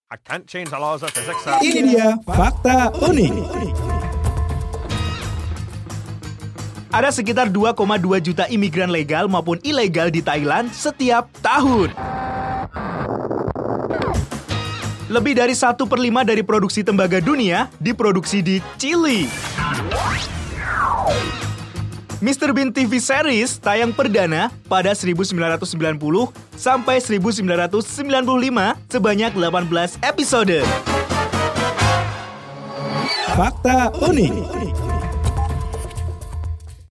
I can't change the laws of physics. Ini dia fakta unik. Ada sekitar 2,2 juta imigran legal maupun ilegal di Thailand setiap tahun. Lebih dari 1/5 dari produksi tembaga dunia diproduksi di Chili. Mr. Bean TV series tayang perdana pada 1990 sampai 1995 sebanyak 18 episode. Fakta unik.